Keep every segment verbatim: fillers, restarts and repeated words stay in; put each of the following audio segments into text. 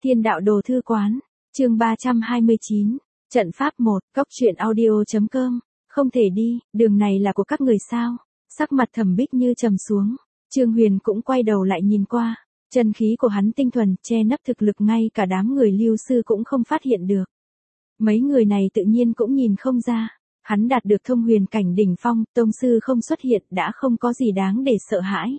Thiên đạo đồ thư quán, chương ba trăm hai mươi chín, trận pháp một, cốc truyện audio.com, không thể đi, đường này là của các người sao? Sắc mặt Thẩm Bích Như trầm xuống, Trương Huyền cũng quay đầu lại nhìn qua, chân khí của hắn tinh thuần, che nấp thực lực ngay cả đám người Lưu sư cũng không phát hiện được. Mấy người này tự nhiên cũng nhìn không ra, hắn đạt được thông huyền cảnh đỉnh phong, tông sư không xuất hiện đã không có gì đáng để sợ hãi.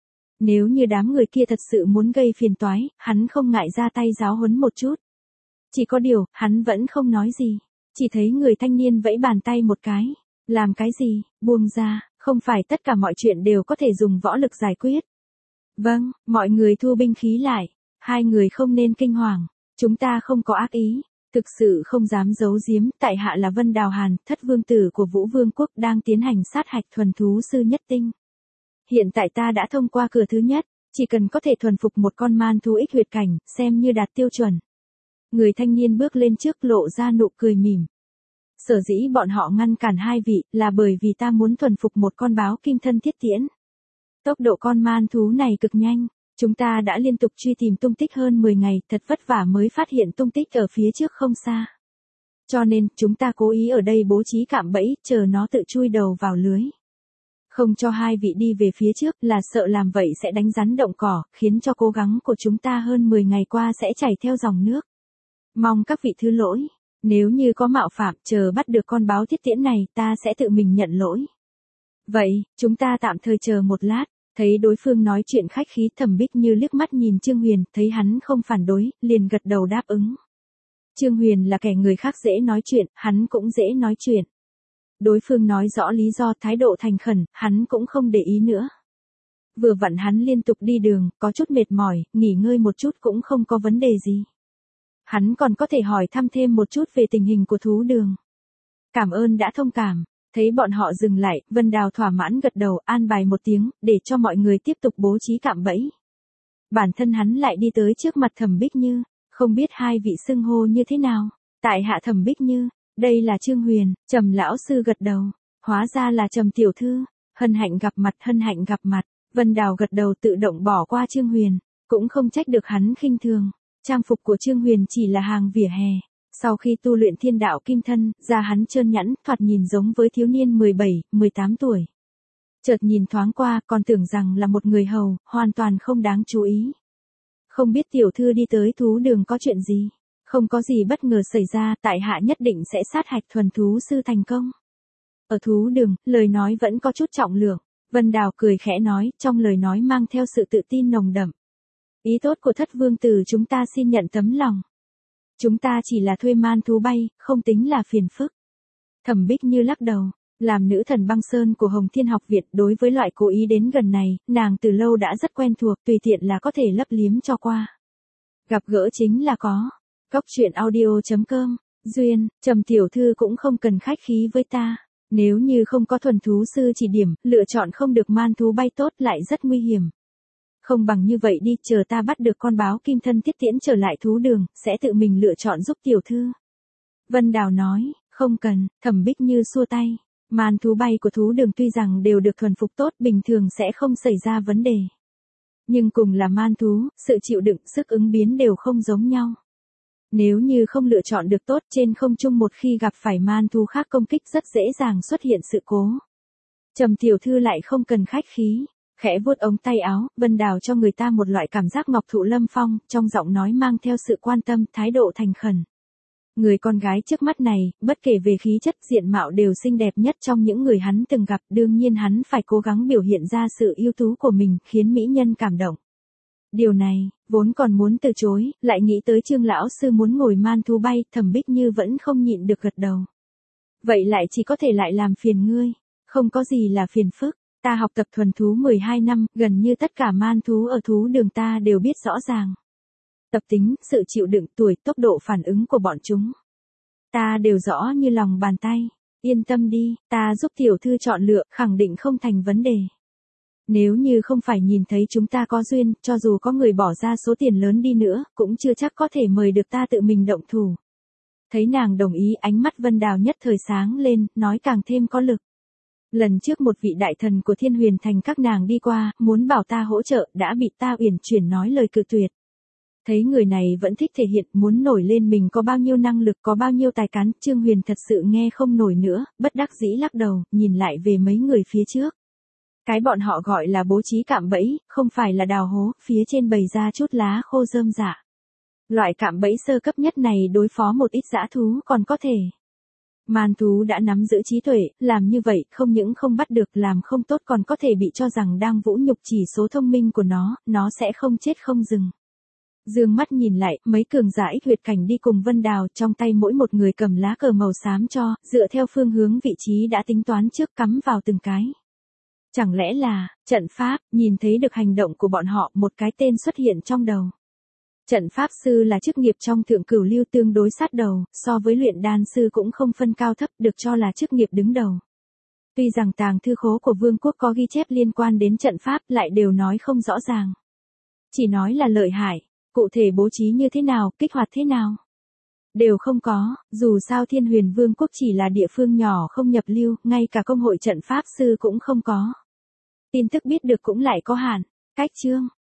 Nếu như đám người kia thật sự muốn gây phiền toái, hắn không ngại ra tay giáo huấn một chút. Chỉ có điều, hắn vẫn không nói gì, chỉ thấy người thanh niên vẫy bàn tay một cái. Làm cái gì, buông ra, không phải tất cả mọi chuyện đều có thể dùng võ lực giải quyết. Vâng, mọi người thu binh khí lại, hai người không nên kinh hoàng, chúng ta không có ác ý, thực sự không dám giấu giếm, tại hạ là Vân Đào Hàn, thất vương tử của Vũ Vương quốc đang tiến hành sát hạch thuần thú sư nhất tinh. Hiện tại ta đã thông qua cửa thứ nhất, chỉ cần có thể thuần phục một con man thú ích huyệt cảnh, xem như đạt tiêu chuẩn. Người thanh niên bước lên trước lộ ra nụ cười mỉm. Sở dĩ bọn họ ngăn cản hai vị, là bởi vì ta muốn thuần phục một con báo kim thân thiết tiễn. Tốc độ con man thú này cực nhanh, chúng ta đã liên tục truy tìm tung tích hơn mười ngày, thật vất vả mới phát hiện tung tích ở phía trước không xa. Cho nên, chúng ta cố ý ở đây bố trí cạm bẫy, chờ nó tự chui đầu vào lưới. Không cho hai vị đi về phía trước là sợ làm vậy sẽ đánh rắn động cỏ, khiến cho cố gắng của chúng ta hơn mười ngày qua sẽ chảy theo dòng nước. Mong các vị thứ lỗi, nếu như có mạo phạm chờ bắt được con báo thiết tiễn này ta sẽ tự mình nhận lỗi. Vậy, chúng ta tạm thời chờ một lát, thấy đối phương nói chuyện khách khí Thẩm Bích Như liếc mắt nhìn Trương Huyền, thấy hắn không phản đối, liền gật đầu đáp ứng. Trương Huyền là kẻ người khác dễ nói chuyện, hắn cũng dễ nói chuyện. Đối phương nói rõ lý do thái độ thành khẩn, hắn cũng không để ý nữa. Vừa vặn hắn liên tục đi đường, có chút mệt mỏi, nghỉ ngơi một chút cũng không có vấn đề gì. Hắn còn có thể hỏi thăm thêm một chút về tình hình của thú đường. Cảm ơn đã thông cảm, thấy bọn họ dừng lại, Vân Đào thỏa mãn gật đầu an bài một tiếng, để cho mọi người tiếp tục bố trí cạm bẫy. Bản thân hắn lại đi tới trước mặt Thẩm Bích Như, không biết hai vị xưng hô như thế nào, tại hạ Thẩm Bích Như. Đây là Trương Huyền, Trầm lão sư gật đầu, hóa ra là Trầm tiểu thư, hân hạnh gặp mặt hân hạnh gặp mặt, Vân Đào gật đầu tự động bỏ qua Trương Huyền, cũng không trách được hắn khinh thường, trang phục của Trương Huyền chỉ là hàng vỉa hè, sau khi tu luyện thiên đạo kim thân, da hắn trơn nhẵn, thoạt nhìn giống với thiếu niên mười bảy, mười tám tuổi. Chợt nhìn thoáng qua, còn tưởng rằng là một người hầu, hoàn toàn không đáng chú ý. Không biết tiểu thư đi tới thú đường có chuyện gì? Không có gì bất ngờ xảy ra, tại hạ nhất định sẽ sát hạch thuần thú sư thành công. Ở thú đường, lời nói vẫn có chút trọng lượng, Vân Đào cười khẽ nói, trong lời nói mang theo sự tự tin nồng đậm. Ý tốt của thất vương tử chúng ta xin nhận tấm lòng. Chúng ta chỉ là thuê man thú bay, không tính là phiền phức. Thẩm Bích Như lắc đầu, làm nữ thần băng sơn của Hồng Thiên học viện đối với loại cố ý đến gần này, nàng từ lâu đã rất quen thuộc, tùy tiện là có thể lấp liếm cho qua. Gặp gỡ chính là có. Cốc truyện audio.com, Duyên, Trầm tiểu thư cũng không cần khách khí với ta. Nếu như không có thuần thú sư chỉ điểm, lựa chọn không được man thú bay tốt lại rất nguy hiểm. Không bằng như vậy đi, chờ ta bắt được con báo kim thân thiết tiễn trở lại thú đường, sẽ tự mình lựa chọn giúp tiểu thư. Vân Đào nói, không cần, Thẩm Bích Như xua tay. Man thú bay của thú đường tuy rằng đều được thuần phục tốt, bình thường sẽ không xảy ra vấn đề. Nhưng cùng là man thú, sự chịu đựng, sức ứng biến đều không giống nhau. Nếu như không lựa chọn được tốt trên không trung một khi gặp phải man thú khác công kích rất dễ dàng xuất hiện sự cố. Trầm tiểu thư lại không cần khách khí, khẽ vuốt ống tay áo, Vân Đào cho người ta một loại cảm giác ngọc thụ lâm phong, trong giọng nói mang theo sự quan tâm, thái độ thành khẩn. Người con gái trước mắt này, bất kể về khí chất diện mạo đều xinh đẹp nhất trong những người hắn từng gặp, đương nhiên hắn phải cố gắng biểu hiện ra sự ưu tú của mình, khiến mỹ nhân cảm động. Điều này, vốn còn muốn từ chối, lại nghĩ tới Trương lão sư muốn ngồi man thú bay, Thẩm Bích Như vẫn không nhịn được gật đầu. Vậy lại chỉ có thể lại làm phiền ngươi, không có gì là phiền phức, ta học tập thuần thú mười hai năm, gần như tất cả man thú ở thú đường ta đều biết rõ ràng. Tập tính, sự chịu đựng, tuổi, tốc độ phản ứng của bọn chúng. Ta đều rõ như lòng bàn tay, yên tâm đi, ta giúp tiểu thư chọn lựa, khẳng định không thành vấn đề. Nếu như không phải nhìn thấy chúng ta có duyên, cho dù có người bỏ ra số tiền lớn đi nữa, cũng chưa chắc có thể mời được ta tự mình động thủ. Thấy nàng đồng ý, ánh mắt Vân Đào nhất thời sáng lên, nói càng thêm có lực. Lần trước một vị đại thần của Thiên Huyền Thành các nàng đi qua, muốn bảo ta hỗ trợ, đã bị ta uyển chuyển nói lời cự tuyệt. Thấy người này vẫn thích thể hiện, muốn nổi lên mình có bao nhiêu năng lực, có bao nhiêu tài cán, Trương Huyền thật sự nghe không nổi nữa, bất đắc dĩ lắc đầu, nhìn lại về mấy người phía trước. Cái bọn họ gọi là bố trí cạm bẫy, không phải là đào hố, phía trên bày ra chút lá khô rơm rạ. Loại cạm bẫy sơ cấp nhất này đối phó một ít dã thú còn có thể. Man thú đã nắm giữ trí tuệ, làm như vậy không những không bắt được, làm không tốt còn có thể bị cho rằng đang vũ nhục chỉ số thông minh của nó, nó sẽ không chết không dừng. Dương mắt nhìn lại, mấy cường giả ích huyệt cảnh đi cùng Vân Đào, trong tay mỗi một người cầm lá cờ màu xám cho, dựa theo phương hướng vị trí đã tính toán trước cắm vào từng cái. Chẳng lẽ là, trận pháp, nhìn thấy được hành động của bọn họ, một cái tên xuất hiện trong đầu. Trận pháp sư là chức nghiệp trong thượng cửu lưu tương đối sát đầu, so với luyện đan sư cũng không phân cao thấp, được cho là chức nghiệp đứng đầu. Tuy rằng tàng thư khố của vương quốc có ghi chép liên quan đến trận pháp lại đều nói không rõ ràng. Chỉ nói là lợi hại, cụ thể bố trí như thế nào, kích hoạt thế nào. Đều không có, dù sao Thiên Huyền Vương quốc chỉ là địa phương nhỏ không nhập lưu, ngay cả công hội trận pháp sư cũng không có. Tin tức biết được cũng lại có hạn. Cách chương